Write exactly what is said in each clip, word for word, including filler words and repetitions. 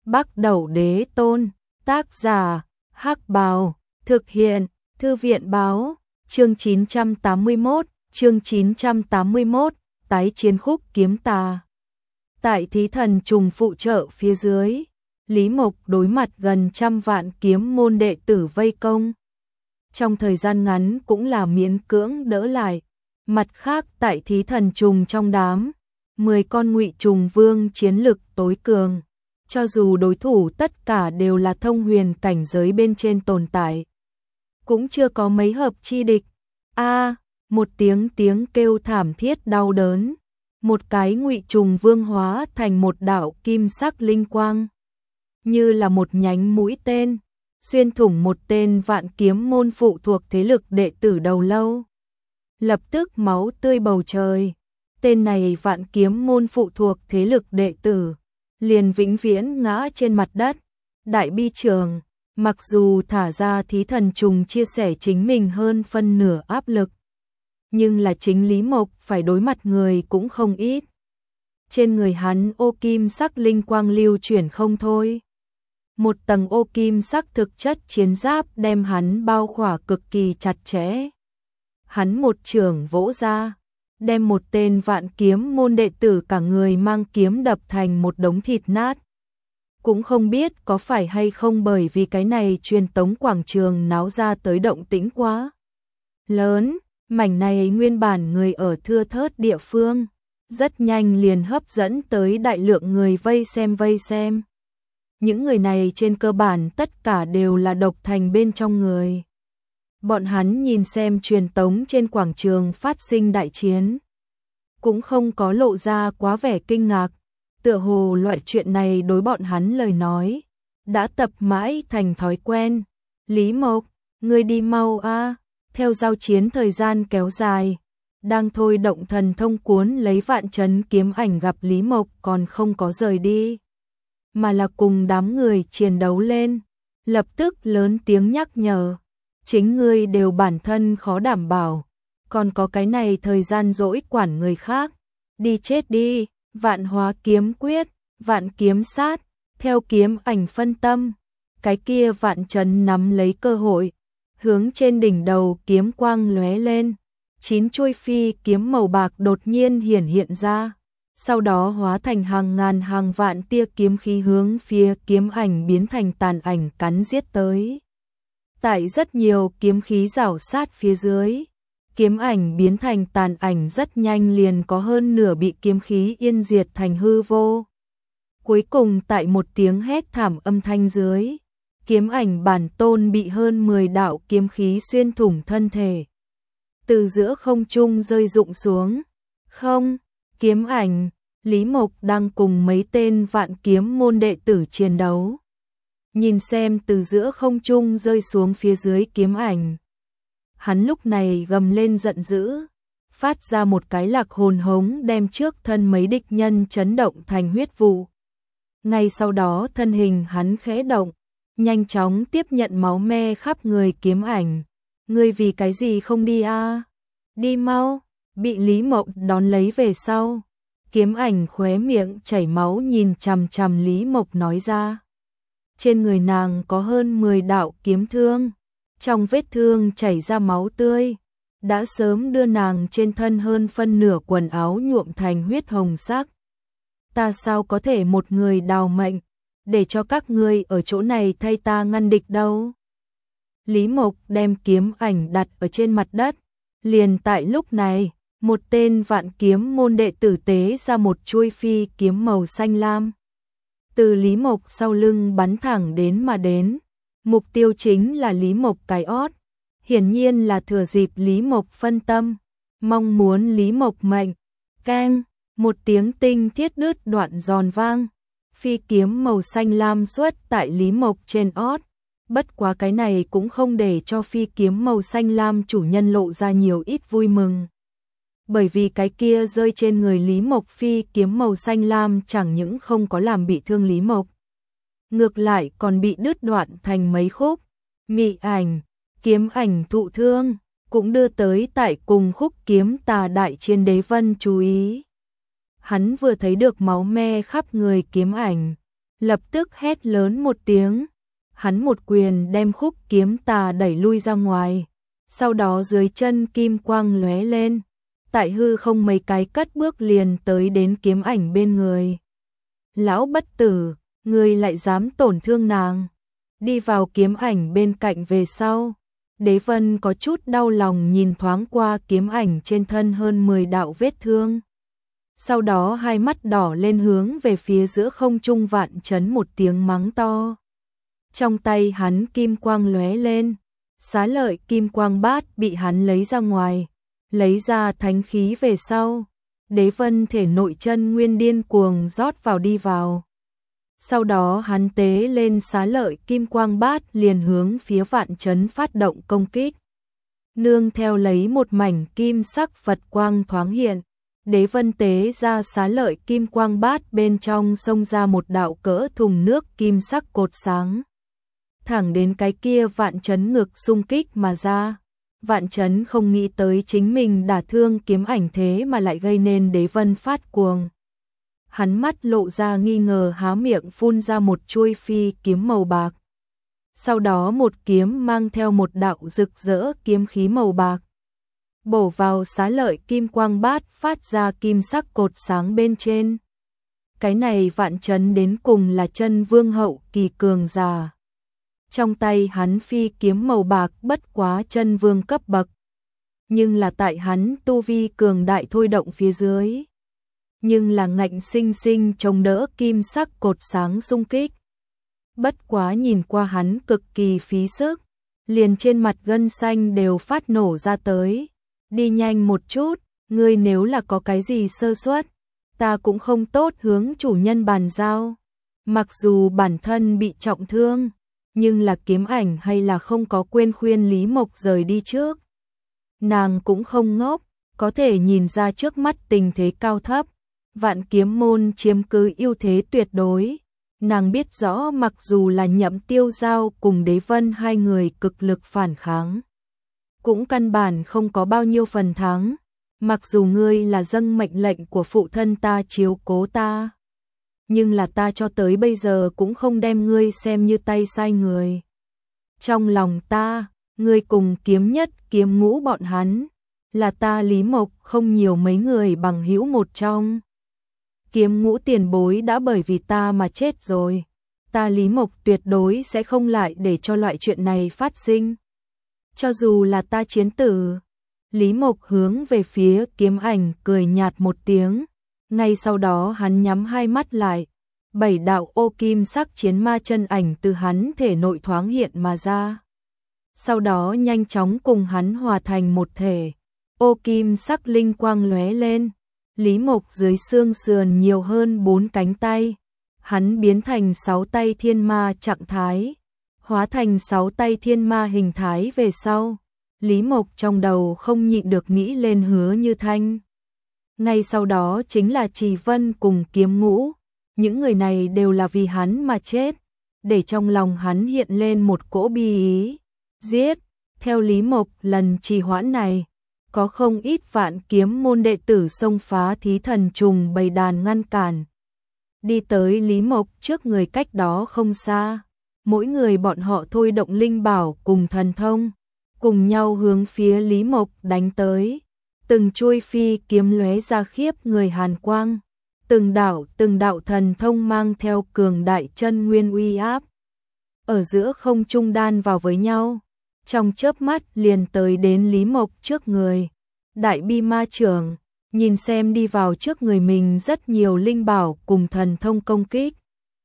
Bắc Đẩu Đế Tôn, tác giả, Hắc Bào, thực hiện, Thư viện báo, chương chín trăm tám mươi mốt, chương chín trăm tám mươi mốt, tái chiến khúc kiếm tà. Tại thí thần trùng phụ trợ phía dưới, Lý Mộc đối mặt gần trăm vạn kiếm môn đệ tử vây công. Trong thời gian ngắn cũng là miễn cưỡng đỡ lại. Mặt khác tại thí thần trùng trong đám, mười con ngụy trùng vương chiến lực tối cường. Cho dù đối thủ tất cả đều là thông huyền cảnh giới bên trên tồn tại, cũng chưa có mấy hợp chi địch. A, một tiếng tiếng kêu thảm thiết đau đớn, một cái ngụy trùng vương hóa thành một đạo kim sắc linh quang, như là một nhánh mũi tên, xuyên thủng một tên vạn kiếm môn phụ thuộc thế lực đệ tử đầu lâu. Lập tức máu tươi bầu trời, tên này vạn kiếm môn phụ thuộc thế lực đệ tử liền vĩnh viễn ngã trên mặt đất. Đại bi trường, mặc dù thả ra thí thần trùng chia sẻ chính mình hơn phân nửa áp lực, nhưng là chính Lý Mộc phải đối mặt người cũng không ít. Trên người hắn ô kim sắc linh quang lưu chuyển không thôi. Một tầng ô kim sắc thực chất chiến giáp đem hắn bao khỏa cực kỳ chặt chẽ. Hắn một trường vỗ ra, đem một tên vạn kiếm môn đệ tử cả người mang kiếm đập thành một đống thịt nát. Cũng không biết có phải hay không bởi vì cái này truyền tống quảng trường náo ra tới động tĩnh quá lớn, mảnh này nguyên bản người ở thưa thớt địa phương, rất nhanh liền hấp dẫn tới đại lượng người vây xem vây xem. Những người này trên cơ bản tất cả đều là độc thành bên trong người. Bọn hắn nhìn xem truyền tống trên quảng trường phát sinh đại chiến, cũng không có lộ ra quá vẻ kinh ngạc, tựa hồ loại chuyện này đối bọn hắn lời nói đã tập mãi thành thói quen. Lý Mộc, ngươi đi mau a. Theo giao chiến thời gian kéo dài, đang thôi động thần thông cuốn lấy vạn chấn kiếm ảnh gặp Lý Mộc còn không có rời đi, mà là cùng đám người chiến đấu lên, lập tức lớn tiếng nhắc nhở, chính ngươi đều bản thân khó đảm bảo, còn có cái này thời gian dỗi quản người khác, đi chết đi. Vạn hóa kiếm quyết, vạn kiếm sát, theo kiếm ảnh phân tâm, cái kia vạn chấn nắm lấy cơ hội, hướng trên đỉnh đầu kiếm quang lóe lên, chín chuôi phi kiếm màu bạc đột nhiên hiển hiện ra, sau đó hóa thành hàng ngàn hàng vạn tia kiếm khí hướng phía kiếm ảnh biến thành tàn ảnh cắn giết tới. Tại rất nhiều kiếm khí rảo sát phía dưới, kiếm ảnh biến thành tàn ảnh rất nhanh liền có hơn nửa bị kiếm khí yên diệt thành hư vô. Cuối cùng tại một tiếng hét thảm âm thanh dưới, kiếm ảnh bản tôn bị hơn mười đạo kiếm khí xuyên thủng thân thể, từ giữa không trung rơi rụng xuống. Không, kiếm ảnh, Lý Mộc đang cùng mấy tên vạn kiếm môn đệ tử chiến đấu. Nhìn xem từ giữa không trung rơi xuống phía dưới kiếm ảnh, hắn lúc này gầm lên giận dữ, phát ra một cái lạc hồn hống đem trước thân mấy địch nhân chấn động thành huyết vụ. Ngay sau đó thân hình hắn khẽ động, nhanh chóng tiếp nhận máu me khắp người kiếm ảnh. Ngươi vì cái gì không đi a? Đi mau, bị Lý Mộc đón lấy về sau. Kiếm ảnh khóe miệng chảy máu nhìn chằm chằm Lý Mộc nói ra. Trên người nàng có hơn mười đạo kiếm thương, trong vết thương chảy ra máu tươi, đã sớm đưa nàng trên thân hơn phân nửa quần áo nhuộm thành huyết hồng sắc. Ta sao có thể một người đào mệnh, để cho các ngươi ở chỗ này thay ta ngăn địch đâu. Lý Mộc đem kiếm ảnh đặt ở trên mặt đất, liền tại lúc này, một tên vạn kiếm môn đệ tử tế ra một chuôi phi kiếm màu xanh lam. Từ Lý Mộc sau lưng bắn thẳng đến mà đến. Mục tiêu chính là Lý Mộc cái ót, hiển nhiên là thừa dịp Lý Mộc phân tâm, mong muốn Lý Mộc mệnh. Keng, một tiếng tinh thiết đứt đoạn giòn vang, phi kiếm màu xanh lam xuất tại Lý Mộc trên ót, bất quá cái này cũng không để cho phi kiếm màu xanh lam chủ nhân lộ ra nhiều ít vui mừng. Bởi vì cái kia rơi trên người Lý Mộc phi kiếm màu xanh lam chẳng những không có làm bị thương Lý Mộc, ngược lại còn bị đứt đoạn thành mấy khúc. Mị ảnh, kiếm ảnh thụ thương, cũng đưa tới tại cùng khúc kiếm tà đại chiến đế vân chú ý. Hắn vừa thấy được máu me khắp người kiếm ảnh, lập tức hét lớn một tiếng, hắn một quyền đem khúc kiếm tà đẩy lui ra ngoài, sau đó dưới chân kim quang lóe lên, tại hư không mấy cái cất bước liền tới đến kiếm ảnh bên người. Lão bất tử, ngươi lại dám tổn thương nàng. Đi vào kiếm ảnh bên cạnh về sau, Đế Vân có chút đau lòng nhìn thoáng qua kiếm ảnh trên thân hơn mười đạo vết thương. Sau đó hai mắt đỏ lên hướng về phía giữa không trung Vạn Chấn một tiếng mắng to. Trong tay hắn kim quang lóe lên, xá lợi kim quang bát bị hắn lấy ra ngoài, lấy ra thánh khí về sau. Đế Vân thể nội chân nguyên điên cuồng rót vào đi vào. Sau đó hắn tế lên xá lợi kim quang bát liền hướng phía Vạn Chấn phát động công kích. Nương theo lấy một mảnh kim sắc Phật quang thoáng hiện, Đế Vân tế ra xá lợi kim quang bát bên trong xông ra một đạo cỡ thùng nước kim sắc cột sáng. Thẳng đến cái kia Vạn Chấn ngực xung kích mà ra. Vạn Chấn không nghĩ tới chính mình đả thương kiếm ảnh thế mà lại gây nên Đế Vân phát cuồng. Hắn mắt lộ ra nghi ngờ há miệng phun ra một chuôi phi kiếm màu bạc. Sau đó một kiếm mang theo một đạo rực rỡ kiếm khí màu bạc. Bổ vào xá lợi kim quang bát phát ra kim sắc cột sáng bên trên. Cái này Vạn Chấn đến cùng là chân vương hậu kỳ cường giả. Trong tay hắn phi kiếm màu bạc bất quá chân vương cấp bậc. Nhưng là tại hắn tu vi cường đại thôi động phía dưới. Nhưng là ngạnh sinh sinh chống đỡ kim sắc cột sáng xung kích. Bất quá nhìn qua hắn cực kỳ phí sức. Liền trên mặt gân xanh đều phát nổ ra tới. Đi nhanh một chút, ngươi nếu là có cái gì sơ suất, ta cũng không tốt hướng chủ nhân bàn giao. Mặc dù bản thân bị trọng thương, nhưng là kiếm ảnh hay là không có quên khuyên Lý Mộc rời đi trước. Nàng cũng không ngốc, có thể nhìn ra trước mắt tình thế cao thấp, Vạn Kiếm môn chiếm cứ ưu thế tuyệt đối. Nàng biết rõ mặc dù là Nhậm Tiêu Giao cùng Đế Vân hai người cực lực phản kháng, cũng căn bản không có bao nhiêu phần thắng. Mặc dù ngươi là dâng mệnh lệnh của phụ thân ta chiếu cố ta, nhưng là ta cho tới bây giờ cũng không đem ngươi xem như tay sai người. Trong lòng ta, ngươi cùng kiếm nhất kiếm ngũ bọn hắn, là ta Lý Mộc không nhiều mấy người bằng hữu một trong. Kiếm ngũ tiền bối đã bởi vì ta mà chết rồi. Ta Lý Mộc tuyệt đối sẽ không lại để cho loại chuyện này phát sinh. Cho dù là ta chiến tử. Lý Mộc hướng về phía kiếm ảnh cười nhạt một tiếng. Ngay sau đó hắn nhắm hai mắt lại. Bảy đạo ô kim sắc chiến ma chân ảnh từ hắn thể nội thoáng hiện mà ra. Sau đó nhanh chóng cùng hắn hòa thành một thể. Ô kim sắc linh quang lóe lên. Lý Mộc dưới xương sườn nhiều hơn bốn cánh tay. Hắn biến thành sáu tay thiên ma trạng thái. Hóa thành sáu tay thiên ma hình thái về sau. Lý Mộc trong đầu không nhịn được nghĩ lên Hứa Như Thanh. Ngay sau đó chính là Trì Vân cùng Kiếm Ngũ. Những người này đều là vì hắn mà chết. Để trong lòng hắn hiện lên một cỗ bi ý. Giết, theo Lý Mộc lần trì hoãn này. Có không ít Vạn Kiếm môn đệ tử xông phá thí thần trùng bầy đàn ngăn cản. Đi tới Lý Mộc trước người cách đó không xa. Mỗi người bọn họ thôi động linh bảo cùng thần thông. Cùng nhau hướng phía Lý Mộc đánh tới. Từng chuôi phi kiếm lóe ra khiếp người hàn quang. Từng đạo từng đạo thần thông mang theo cường đại chân nguyên uy áp. Ở giữa không trung đan vào với nhau. Trong chớp mắt liền tới đến Lý Mộc trước người. Đại bi ma trưởng, nhìn xem đi vào trước người mình rất nhiều linh bảo cùng thần thông công kích.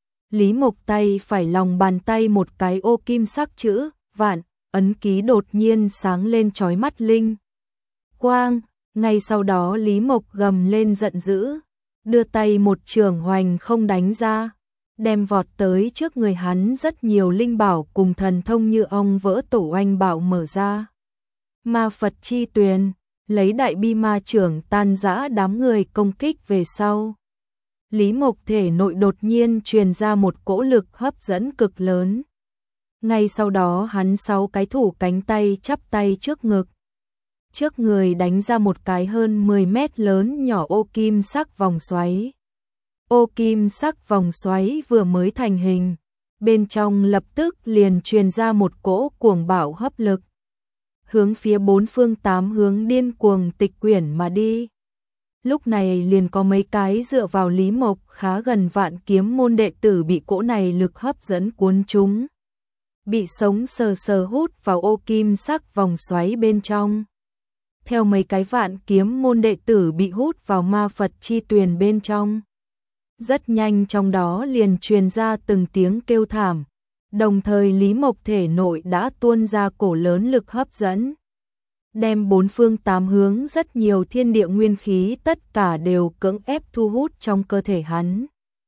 Lý Mộc tay phải lòng bàn tay một cái ô kim sắc chữ, vạn, ấn ký đột nhiên sáng lên chói mắt linh. Quang, ngay sau đó Lý Mộc gầm lên giận dữ, đưa tay một trường hoành không đánh ra, đem vọt tới trước người hắn rất nhiều linh bảo cùng thần thông như ong vỡ tổ oanh bảo mở ra. Ma Phật chi tuyền, lấy đại bi ma trưởng tan rã đám người công kích về sau. Lý Mộc thể nội đột nhiên truyền ra một cỗ lực hấp dẫn cực lớn. Ngay sau đó hắn sáu cái thủ cánh tay chắp tay trước ngực. Trước người đánh ra một cái hơn mười mét lớn nhỏ ô kim sắc vòng xoáy. ô kim sắc vòng xoáy vừa mới thành hình, bên trong lập tức liền truyền ra một cỗ cuồng bạo hấp lực, hướng phía bốn phương tám hướng điên cuồng tịch quyển mà đi. Lúc này liền có mấy cái dựa vào Lý Mộc khá gần Vạn Kiếm môn đệ tử bị cỗ này lực hấp dẫn cuốn chúng, bị sống sờ sờ hút vào ô kim sắc vòng xoáy bên trong. Theo mấy cái Vạn Kiếm môn đệ tử bị hút vào ma Phật chi tuyền bên trong. Rất nhanh trong đó liền truyền ra từng tiếng kêu thảm, đồng thời Lý Mộc thể nội đã tuôn ra cổ lớn lực hấp dẫn, đem bốn phương tám hướng rất nhiều thiên địa nguyên khí tất cả đều cưỡng ép thu hút trong cơ thể hắn.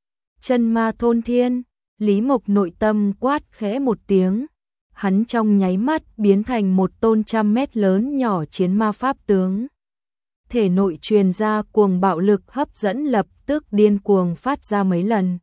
Chân ma thôn thiên, Lý Mộc nội tâm quát khẽ một tiếng, hắn trong nháy mắt biến thành một tôn trăm mét lớn nhỏ chiến ma pháp tướng. Thể nội truyền ra cuồng bạo lực hấp dẫn lập tức điên cuồng phát ra mấy lần.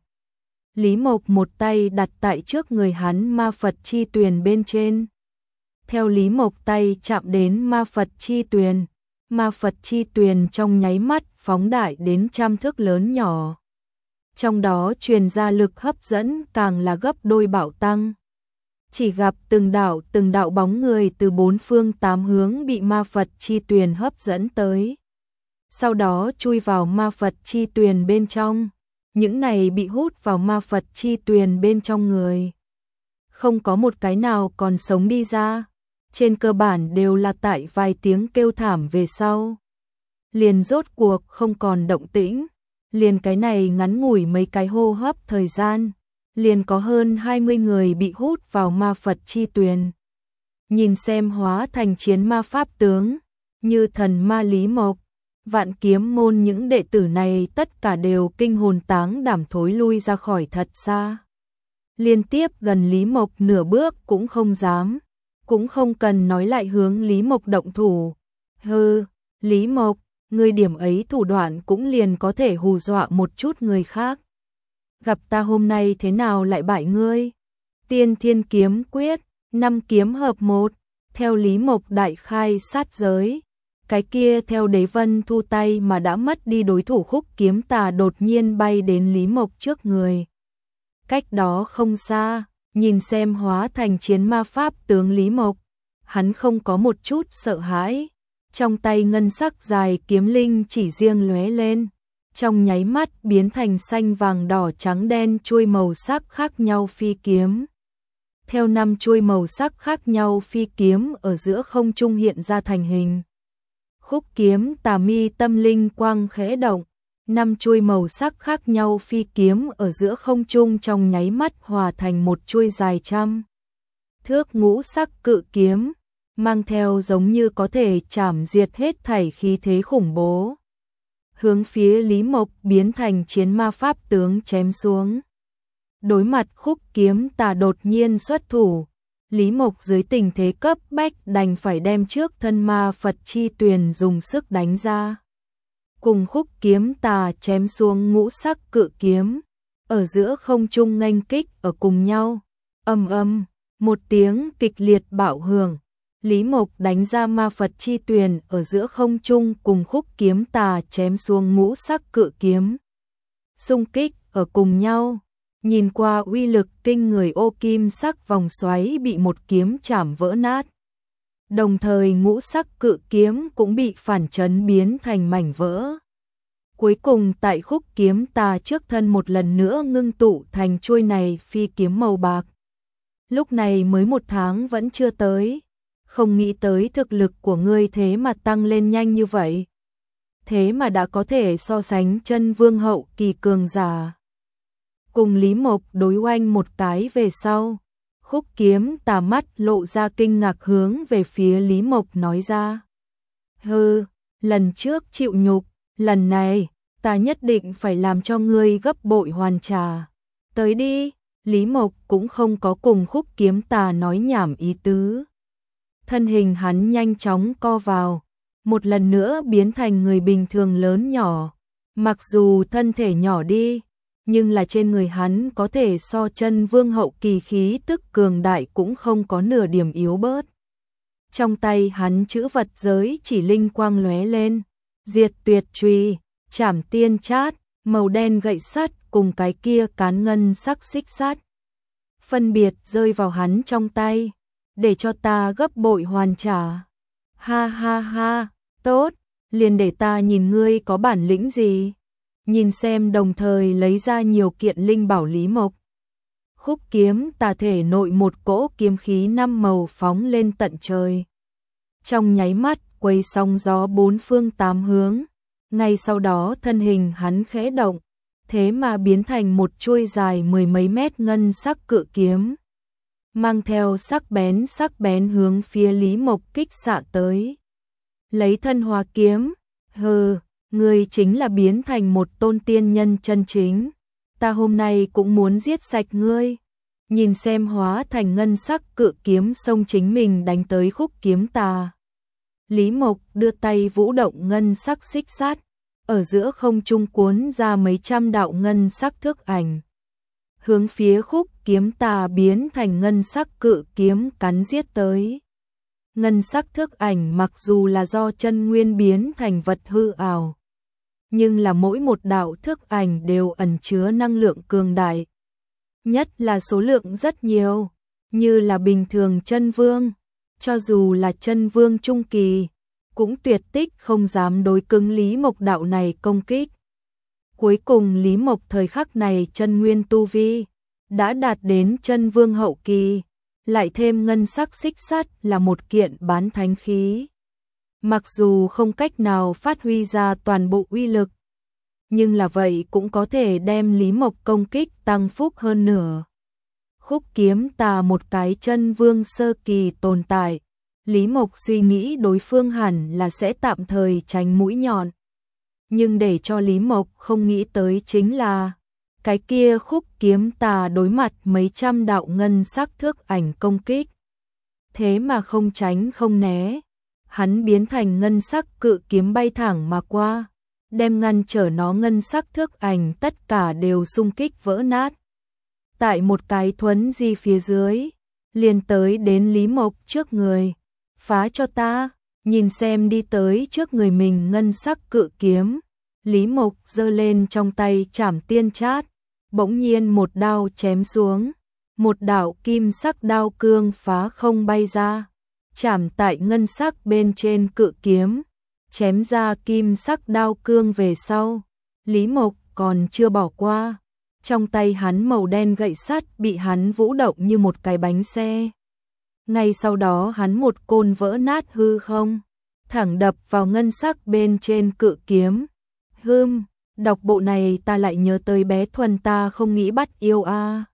Lý Mộc một tay đặt tại trước người hắn ma Phật chi tuyền bên trên. Theo Lý Mộc tay chạm đến ma Phật chi tuyền, ma Phật chi tuyền trong nháy mắt phóng đại đến trăm thước lớn nhỏ. Trong đó truyền ra lực hấp dẫn càng là gấp đôi bạo tăng. Chỉ gặp từng đạo từng đạo bóng người từ bốn phương tám hướng bị ma Phật chi tuyền hấp dẫn tới. Sau đó chui vào ma Phật chi tuyền bên trong. Những này bị hút vào ma Phật chi tuyền bên trong người, không có một cái nào còn sống đi ra. Trên cơ bản đều là tại vài tiếng kêu thảm về sau, liền rốt cuộc không còn động tĩnh. Liền cái này ngắn ngủi mấy cái hô hấp thời gian, liền có hơn hai mươi người bị hút vào ma Phật chi tuyền. Nhìn xem hóa thành chiến ma pháp tướng, như thần ma Lý Mộc, Vạn Kiếm môn những đệ tử này tất cả đều kinh hồn táng đảm thối lui ra khỏi thật xa. Liên tiếp gần Lý Mộc nửa bước cũng không dám, cũng không cần nói lại hướng Lý Mộc động thủ. Hừ, Lý Mộc, ngươi điểm ấy thủ đoạn cũng liền có thể hù dọa một chút người khác. Gặp ta hôm nay thế nào lại bại ngươi? Tiên Thiên kiếm quyết, năm kiếm hợp một, theo Lý Mộc đại khai sát giới. Cái kia theo Đế Vân thu tay mà đã mất đi đối thủ Khúc Kiếm Tà đột nhiên bay đến Lý Mộc trước người. Cách đó không xa, nhìn xem hóa thành chiến ma pháp tướng Lý Mộc, hắn không có một chút sợ hãi. Trong tay ngân sắc dài kiếm linh chỉ riêng lóe lên, trong nháy mắt biến thành xanh vàng đỏ trắng đen chuôi màu sắc khác nhau phi kiếm. Theo năm chuôi màu sắc khác nhau phi kiếm ở giữa không trung hiện ra thành hình. Khúc Kiếm Tà mi tâm linh quang khẽ động, năm chuôi màu sắc khác nhau phi kiếm ở giữa không trung trong nháy mắt hòa thành một chuôi dài trăm thước ngũ sắc cự kiếm, mang theo giống như có thể chảm diệt hết thảy khí thế khủng bố. Hướng phía Lý Mộc biến thành chiến ma pháp tướng chém xuống. Đối mặt Khúc Kiếm Tà đột nhiên xuất thủ, Lý Mộc dưới tình thế cấp bách đành phải đem trước thân ma Phật chi tuyền dùng sức đánh ra. Cùng Khúc Kiếm Tà chém xuống ngũ sắc cự kiếm, ở giữa không trung nghênh kích ở cùng nhau. Ầm ầm, một tiếng kịch liệt bạo hưởng, Lý Mộc đánh ra ma Phật chi tuyền ở giữa không trung cùng Khúc Kiếm Tà chém xuống ngũ sắc cự kiếm. Xung kích ở cùng nhau. Nhìn qua uy lực kinh người ô kim sắc vòng xoáy bị một kiếm chảm vỡ nát. Đồng thời ngũ sắc cự kiếm cũng bị phản chấn biến thành mảnh vỡ. Cuối cùng tại Khúc Kiếm Tà trước thân một lần nữa ngưng tụ thành chuôi này phi kiếm màu bạc. Lúc này mới một tháng vẫn chưa tới, không nghĩ tới thực lực của ngươi thế mà tăng lên nhanh như vậy. Thế mà đã có thể so sánh chân vương hậu kỳ cường giả. Cùng Lý Mộc đối oanh một cái về sau, Khúc Kiếm Tà mắt lộ ra kinh ngạc hướng về phía Lý Mộc nói ra. Hừ, lần trước chịu nhục, lần này, ta nhất định phải làm cho ngươi gấp bội hoàn trả. Tới đi, Lý Mộc cũng không có cùng Khúc Kiếm Tà nói nhảm ý tứ. Thân hình hắn nhanh chóng co vào, một lần nữa biến thành người bình thường lớn nhỏ. Mặc dù thân thể nhỏ đi, nhưng là trên người hắn có thể so chân vương hậu kỳ khí tức cường đại cũng không có nửa điểm yếu bớt. Trong tay hắn chữ vật giới chỉ linh quang lóe lên, diệt tuyệt truy, trảm tiên chát, màu đen gậy sắt cùng cái kia cán ngân sắc xích sắt. Phân biệt rơi vào hắn trong tay, để cho ta gấp bội hoàn trả. Ha ha ha, tốt, liền để ta nhìn ngươi có bản lĩnh gì. Nhìn xem, đồng thời lấy ra nhiều kiện linh bảo Lý Mộc. Khúc kiếm tà thể nội một cỗ kiếm khí năm màu phóng lên tận trời. Trong nháy mắt quấy sóng gió bốn phương tám hướng, ngay sau đó thân hình hắn khẽ động, thế mà biến thành một chuôi dài mười mấy mét ngân sắc cự kiếm, mang theo sắc bén sắc bén hướng phía Lý Mộc kích xạ tới. Lấy thân hóa kiếm, hừ, ngươi chính là biến thành một tôn tiên nhân chân chính, ta hôm nay cũng muốn giết sạch ngươi. Nhìn xem hóa thành ngân sắc cự kiếm xông chính mình đánh tới khúc kiếm tà. Lý Mộc đưa tay vũ động ngân sắc xích sắt, ở giữa không trung cuốn ra mấy trăm đạo ngân sắc thước ảnh, hướng phía khúc kiếm tà biến thành ngân sắc cự kiếm cắn giết tới. Ngân sắc thước ảnh mặc dù là do chân nguyên biến thành vật hư ảo, nhưng là mỗi một đạo thước ảnh đều ẩn chứa năng lượng cường đại, nhất là số lượng rất nhiều, như là bình thường chân vương, cho dù là chân vương trung kỳ, cũng tuyệt tích không dám đối cứng Lý Mộc đạo này công kích. Cuối cùng Lý Mộc thời khắc này chân nguyên tu vi đã đạt đến chân vương hậu kỳ, lại thêm ngân sắc xích sắt là một kiện bán thánh khí. Mặc dù không cách nào phát huy ra toàn bộ uy lực, nhưng là vậy cũng có thể đem Lý Mộc công kích tăng phúc hơn nửa. Khúc kiếm tà một cái chân vương sơ kỳ tồn tại, Lý Mộc suy nghĩ đối phương hẳn là sẽ tạm thời tránh mũi nhọn. Nhưng để cho Lý Mộc không nghĩ tới chính là, cái kia khúc kiếm tà đối mặt mấy trăm đạo ngân sắc thước ảnh công kích, thế mà không tránh không né, hắn biến thành ngân sắc cự kiếm bay thẳng mà qua, đem ngăn trở nó ngân sắc thước ảnh tất cả đều xung kích vỡ nát. Tại một cái thuấn di phía dưới, liền tới đến Lý Mộc trước người, phá cho ta. Nhìn xem đi tới trước người mình ngân sắc cự kiếm, Lý Mộc giơ lên trong tay trảm tiên chát, bỗng nhiên một đao chém xuống, một đạo kim sắc đao cương phá không bay ra, chạm tại ngân sắc bên trên cự kiếm, chém ra kim sắc đao cương về sau. Lý Mộc còn chưa bỏ qua, trong tay hắn màu đen gậy sắt bị hắn vũ động như một cái bánh xe. Ngay sau đó hắn một côn vỡ nát hư không, thẳng đập vào ngân sắc bên trên cự kiếm. Hừm, đọc bộ này ta lại nhớ tới bé Thuần ta không nghĩ bắt yêu a. À.